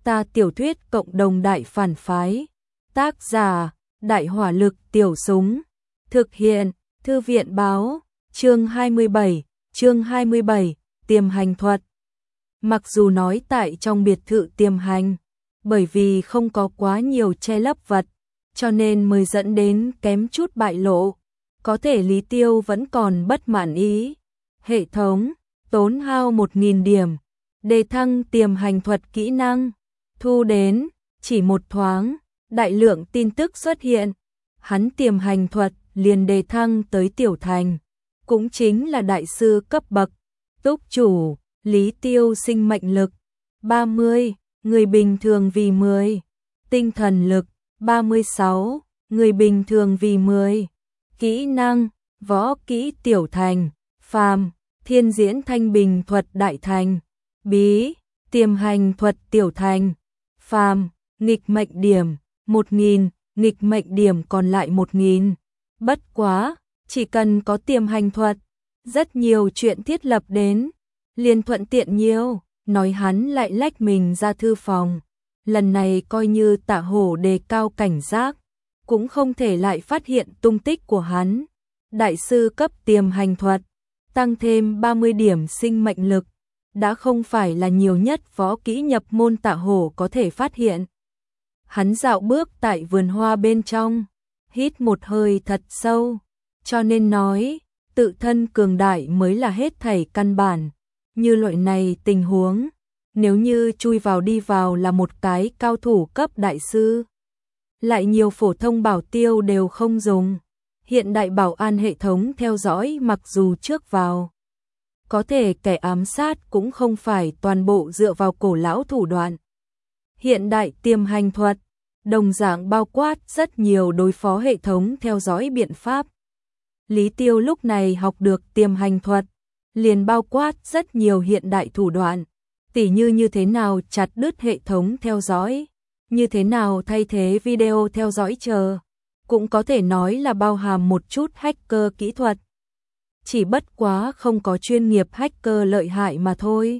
Ta tiểu thuyết cộng đồng đại phản phái. Tác giả: Đại hỏa lực tiểu súng. Thực hiện: Thư viện báo. Chương 27, tiềm hành thuật. Mặc dù nói tại trong biệt thự tiềm hành, bởi vì không có quá nhiều che lấp vật, cho nên mới dẫn đến kém chút bại lộ. Có thể Lý Tiêu vẫn còn bất mãn ý. Hệ thống, tốn hao 1000 điểm. Đề thăng tiềm hành thuật kỹ năng. Thu đến, chỉ một thoáng, đại lượng tin tức xuất hiện. Hắn tiềm hành thuật liền đề thăng tới tiểu thành, cũng chính là đại sư cấp bậc. Túc chủ, Lý Tiêu sinh mệnh lực 30, người bình thường vì 10. Tinh thần lực 36, người bình thường vì 10. Kỹ năng, võ kỹ tiểu thành, phàm, thiên diễn thanh bình thuật đại thành, bí, tiềm hành thuật tiểu thành, phàm, nghịch mệnh điểm 1000, nghịch mệnh điểm còn lại 1000. Bất quá, chỉ cần có tiềm hành thuật, rất nhiều chuyện thiết lập đến, liền thuận tiện nhiều. Nói hắn lại lách mình ra thư phòng. Lần này coi như Tạ Hổ đề cao cảnh giác, cũng không thể lại phát hiện tung tích của hắn. Đại sư cấp tiềm hành thuật, tăng thêm 30 điểm sinh mệnh lực, đã không phải là nhiều nhất võ kỹ nhập môn Tạ Hổ có thể phát hiện. Hắn dạo bước tại vườn hoa bên trong, hít một hơi thật sâu, cho nên nói, tự thân cường đại mới là hết thảy căn bản. Như loại này tình huống, nếu như chui vào đi vào là một cái cao thủ cấp đại sư, lại nhiều phổ thông bảo tiêu đều không dùng. Hiện đại bảo an hệ thống theo dõi mặc dù trước vào, có thể kẻ ám sát cũng không phải toàn bộ dựa vào cổ lão thủ đoạn. Hiện đại tiềm hành thuật, đồng dạng bao quát rất nhiều đối phó hệ thống theo dõi biện pháp. Lý Tiêu lúc này học được tiềm hành thuật, liền bao quát rất nhiều hiện đại thủ đoạn, tỉ như thế nào chặt đứt hệ thống theo dõi, như thế nào thay thế video theo dõi chờ, cũng có thể nói là bao hàm một chút hacker kỹ thuật. Chỉ bất quá không có chuyên nghiệp hacker lợi hại mà thôi.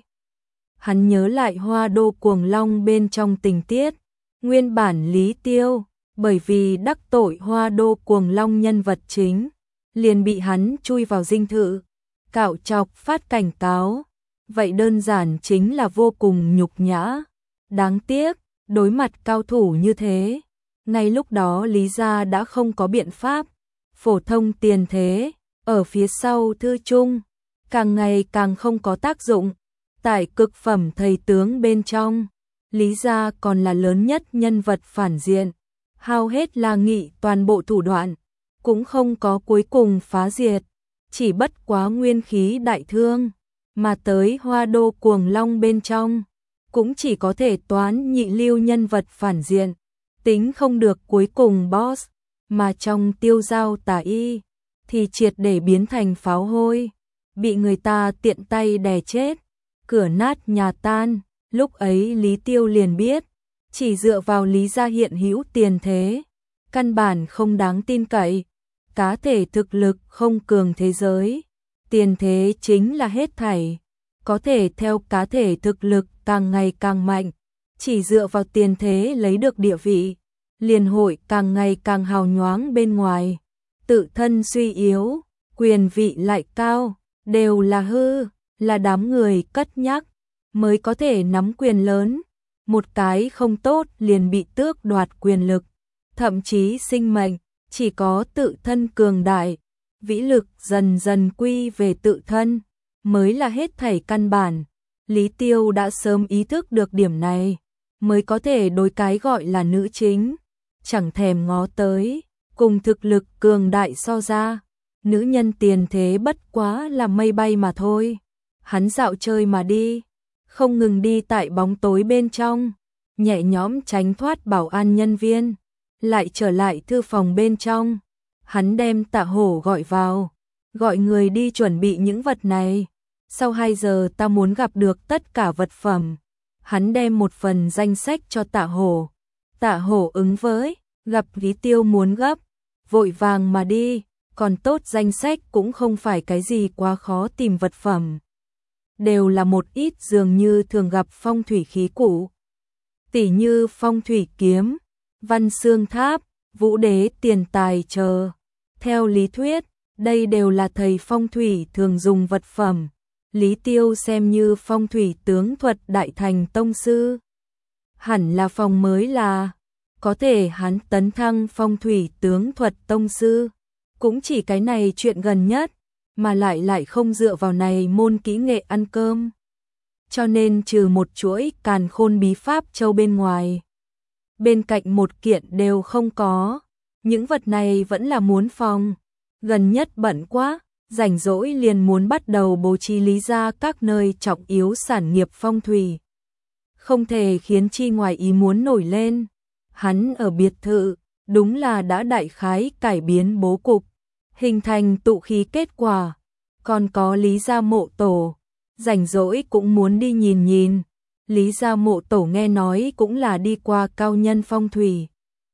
Hắn nhớ lại Hoa Đô Cuồng Long bên trong tình tiết, nguyên bản Lý Tiêu, bởi vì đắc tội Hoa Đô Cuồng Long nhân vật chính, liền bị hắn chui vào dinh thự, cạo chọc phát cảnh cáo. Vậy đơn giản chính là vô cùng nhục nhã. Đáng tiếc, đối mặt cao thủ như thế, ngay lúc đó Lý gia đã không có biện pháp. Phổ thông tiền thế, ở phía sau thư chung, càng ngày càng không có tác dụng. Tại cực phẩm thầy tướng bên trong, Lý gia còn là lớn nhất nhân vật phản diện, hao hết La Nghị toàn bộ thủ đoạn, cũng không có cuối cùng phá diệt, chỉ bất quá nguyên khí đại thương, mà tới Hoa Đô Cuồng Long bên trong, cũng chỉ có thể toán nhị lưu nhân vật phản diện, tính không được cuối cùng boss, mà trong Tiêu Giao Tà Y thì triệt để biến thành pháo hôi, bị người ta tiện tay đè chết, cửa nát nhà tan. Lúc ấy Lý Tiêu liền biết, chỉ dựa vào Lý gia hiện hữu tiền thế, căn bản không đáng tin cậy. Cá thể thực lực không cường thế giới, tiền thế chính là hết thảy. Có thể theo cá thể thực lực càng ngày càng mạnh, chỉ dựa vào tiền thế lấy được địa vị, liền hội càng ngày càng hào nhoáng bên ngoài. Tự thân suy yếu, quyền vị lại cao, đều là hư, là đám người cất nhắc mới có thể nắm quyền lớn. Một cái không tốt liền bị tước đoạt quyền lực, thậm chí sinh mệnh. Chỉ có tự thân cường đại, vĩ lực dần dần quy về tự thân, mới là hết thảy căn bản. Lý Tiêu đã sớm ý thức được điểm này, mới có thể đối cái gọi là nữ chính, chẳng thèm ngó tới, cùng thực lực cường đại so ra. Nữ nhân tiền thế bất quá là mây bay mà thôi. Hắn dạo chơi mà đi, không ngừng đi tại bóng tối bên trong, nhẹ nhõm tránh thoát bảo an nhân viên. Lại trở lại thư phòng bên trong, hắn đem Tạ Hổ gọi vào, gọi người đi chuẩn bị những vật này. Sau 2 giờ ta muốn gặp được tất cả vật phẩm. Hắn đem một phần danh sách cho Tạ Hổ. Tạ Hổ ứng với, gặp Lý Tiêu muốn gấp, vội vàng mà đi, còn tốt danh sách cũng không phải cái gì quá khó tìm vật phẩm. Đều là một ít dường như thường gặp phong thủy khí cụ. tỉ như phong thủy kiếm, văn xương tháp, vũ đế tiền tài chờ. Theo lý thuyết, đây đều là thầy phong thủy thường dùng vật phẩm. Lý Tiêu xem như phong thủy tướng thuật đại thành tông sư. Hẳn là phòng mới là, có thể hắn tấn thăng phong thủy tướng thuật tông sư. Cũng chỉ cái này chuyện gần nhất, mà lại không dựa vào này môn kỹ nghệ ăn cơm. Cho nên trừ một chuỗi càn khôn bí pháp châu bên ngoài, bên cạnh một kiện đều không có. Những vật này vẫn là muốn phòng. Gần nhất bận quá, rảnh rỗi liền muốn bắt đầu bố trí lý ra các nơi trọng yếu sản nghiệp phong thủy. Không thể khiến chi ngoài ý muốn nổi lên. Hắn ở biệt thự, đúng là đã đại khái cải biến bố cục, hình thành tụ khí kết quả. Còn có Lý gia mộ tổ, rảnh rỗi cũng muốn đi nhìn nhìn. Lý gia mộ tổ nghe nói cũng là đi qua cao nhân phong thủy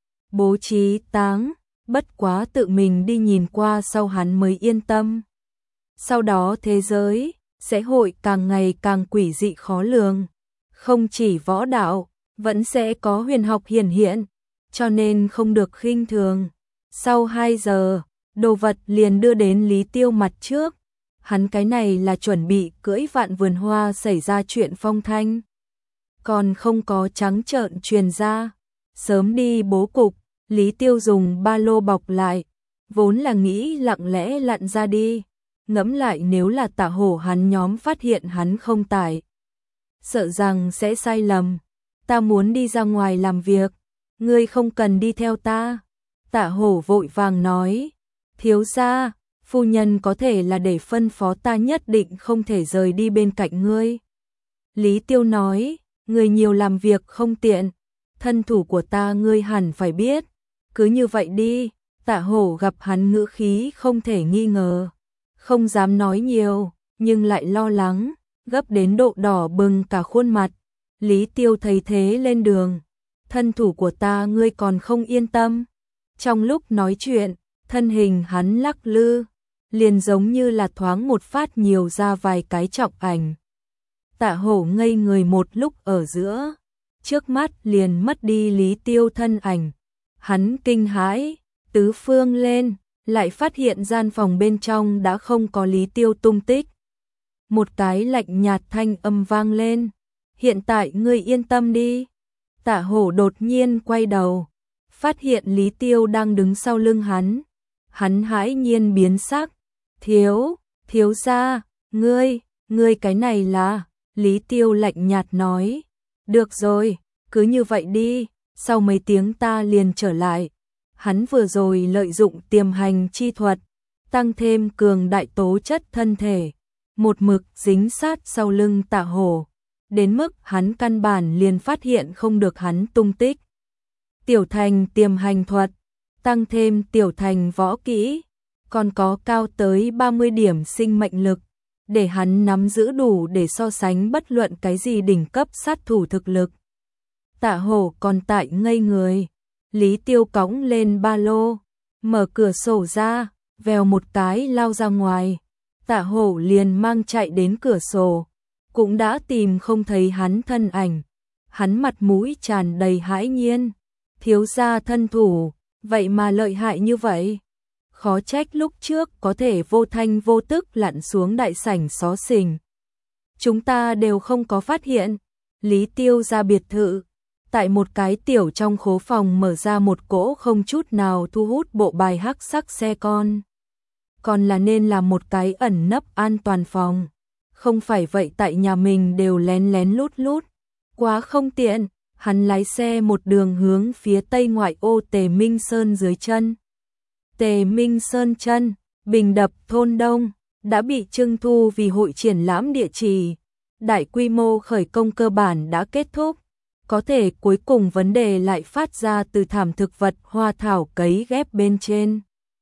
bố trí táng, bất quá tự mình đi nhìn qua sau hắn mới yên tâm. Sau đó thế giới sẽ hội càng ngày càng quỷ dị khó lường, không chỉ võ đạo, vẫn sẽ có huyền học hiển hiện, cho nên không được khinh thường. Sau 2 giờ, đồ vật liền đưa đến Lý Tiêu mặt trước. Hắn cái này là chuẩn bị cưỡi vạn vườn hoa xảy ra chuyện phong thanh. Còn không có trắng trợn truyền ra. Sớm đi bố cục, Lý Tiêu dùng ba lô bọc lại. Vốn là nghĩ lặng lẽ lặn ra đi. Ngẫm lại nếu là Tạ Hổ hắn nhóm phát hiện hắn không tải, sợ rằng sẽ sai lầm. Ta muốn đi ra ngoài làm việc, ngươi không cần đi theo ta. Tạ Hổ vội vàng nói, thiếu gia, phu nhân có thể là để phân phó ta nhất định không thể rời đi bên cạnh ngươi. Lý Tiêu nói, ngươi nhiều làm việc không tiện, thân thủ của ta ngươi hẳn phải biết. Cứ như vậy đi. Tạ Hổ gặp hắn ngữ khí không thể nghi ngờ, không dám nói nhiều, nhưng lại lo lắng, gấp đến độ đỏ bừng cả khuôn mặt. Lý Tiêu thấy thế lên đường, thân thủ của ta ngươi còn không yên tâm. Trong lúc nói chuyện, thân hình hắn lắc lư, liền giống như là thoáng một phát nhiều ra vài cái trọng ảnh. Tạ Hổ ngây người một lúc ở giữa, trước mắt liền mất đi Lý Tiêu thân ảnh. Hắn kinh hãi, tứ phương lên, lại phát hiện gian phòng bên trong đã không có Lý Tiêu tung tích. Một cái lạnh nhạt thanh âm vang lên, hiện tại ngươi yên tâm đi. Tạ Hổ đột nhiên quay đầu, phát hiện Lý Tiêu đang đứng sau lưng hắn. Hắn hãi nhiên biến sắc, thiếu gia, ngươi cái này là... Lý Tiêu lạnh nhạt nói, được rồi, cứ như vậy đi, sau mấy tiếng ta liền trở lại. Hắn vừa rồi lợi dụng tiềm hành chi thuật, tăng thêm cường đại tố chất thân thể, một mực dính sát sau lưng Tạ Hổ, đến mức hắn căn bản liền phát hiện không được hắn tung tích. Tiểu thành tiềm hành thuật, tăng thêm tiểu thành võ kỹ, còn có cao tới 30 điểm sinh mệnh lực, để hắn nắm giữ đủ để so sánh bất luận cái gì đỉnh cấp sát thủ thực lực. Tạ Hổ còn tại ngây người. Lý Tiêu cõng lên ba lô, mở cửa sổ ra, vèo một cái lao ra ngoài. Tạ Hổ liền mang chạy đến cửa sổ, cũng đã tìm không thấy hắn thân ảnh. Hắn mặt mũi tràn đầy hãi nhiên, thiếu gia thân thủ, vậy mà lợi hại như vậy. Khó trách lúc trước có thể vô thanh vô tức lặn xuống đại sảnh xó xỉnh. Chúng ta đều không có phát hiện. Lý Tiêu ra biệt thự, tại một cái tiểu trong khố phòng mở ra một cỗ không chút nào thu hút bộ bài hắc sắc xe con. Còn là nên là một cái ẩn nấp an toàn phòng. Không phải vậy tại nhà mình đều lén lén lút lút. Quá không tiện, hắn lái xe một đường hướng phía tây ngoại ô Tề Minh Sơn dưới chân. Tề Minh Sơn chân, Bình Đập thôn Đông, đã bị trưng thu vì hội triển lãm địa chỉ. Đại quy mô khởi công cơ bản đã kết thúc. Có thể cuối cùng vấn đề lại phát ra từ thảm thực vật hoa thảo cấy ghép bên trên.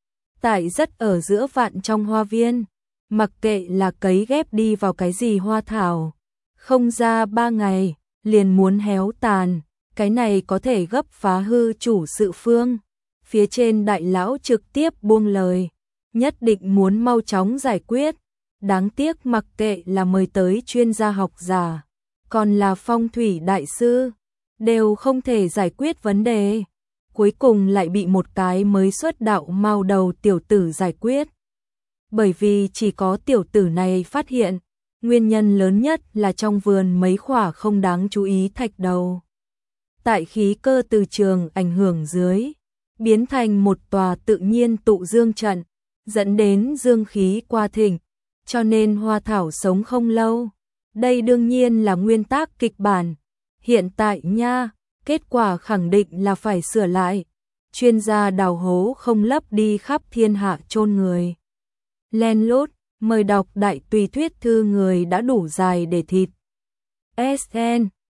Tại rất ở giữa vạn trong hoa viên, mặc kệ là cấy ghép đi vào cái gì hoa thảo, không ra 3 ngày, liền muốn héo tàn, cái này có thể gấp phá hư chủ sự phương. Phía trên đại lão trực tiếp buông lời, nhất định muốn mau chóng giải quyết. Đáng tiếc mặc kệ là mời tới chuyên gia học giả, còn là phong thủy đại sư, đều không thể giải quyết vấn đề. Cuối cùng lại bị một cái mới xuất đạo mau đầu tiểu tử giải quyết. Bởi vì chỉ có tiểu tử này phát hiện, nguyên nhân lớn nhất là trong vườn mấy khỏa không đáng chú ý thạch đầu. Tại khí cơ từ trường ảnh hưởng dưới, biến thành một tòa tự nhiên tụ dương trận, dẫn đến dương khí qua thỉnh, cho nên hoa thảo sống không lâu. Đây đương nhiên là nguyên tắc kịch bản. Hiện tại nha, kết quả khẳng định là phải sửa lại. Chuyên gia đào hố không lấp đi khắp thiên hạ chôn người. Len lút, mời đọc đại tùy thuyết thư người đã đủ dài để thịt. SN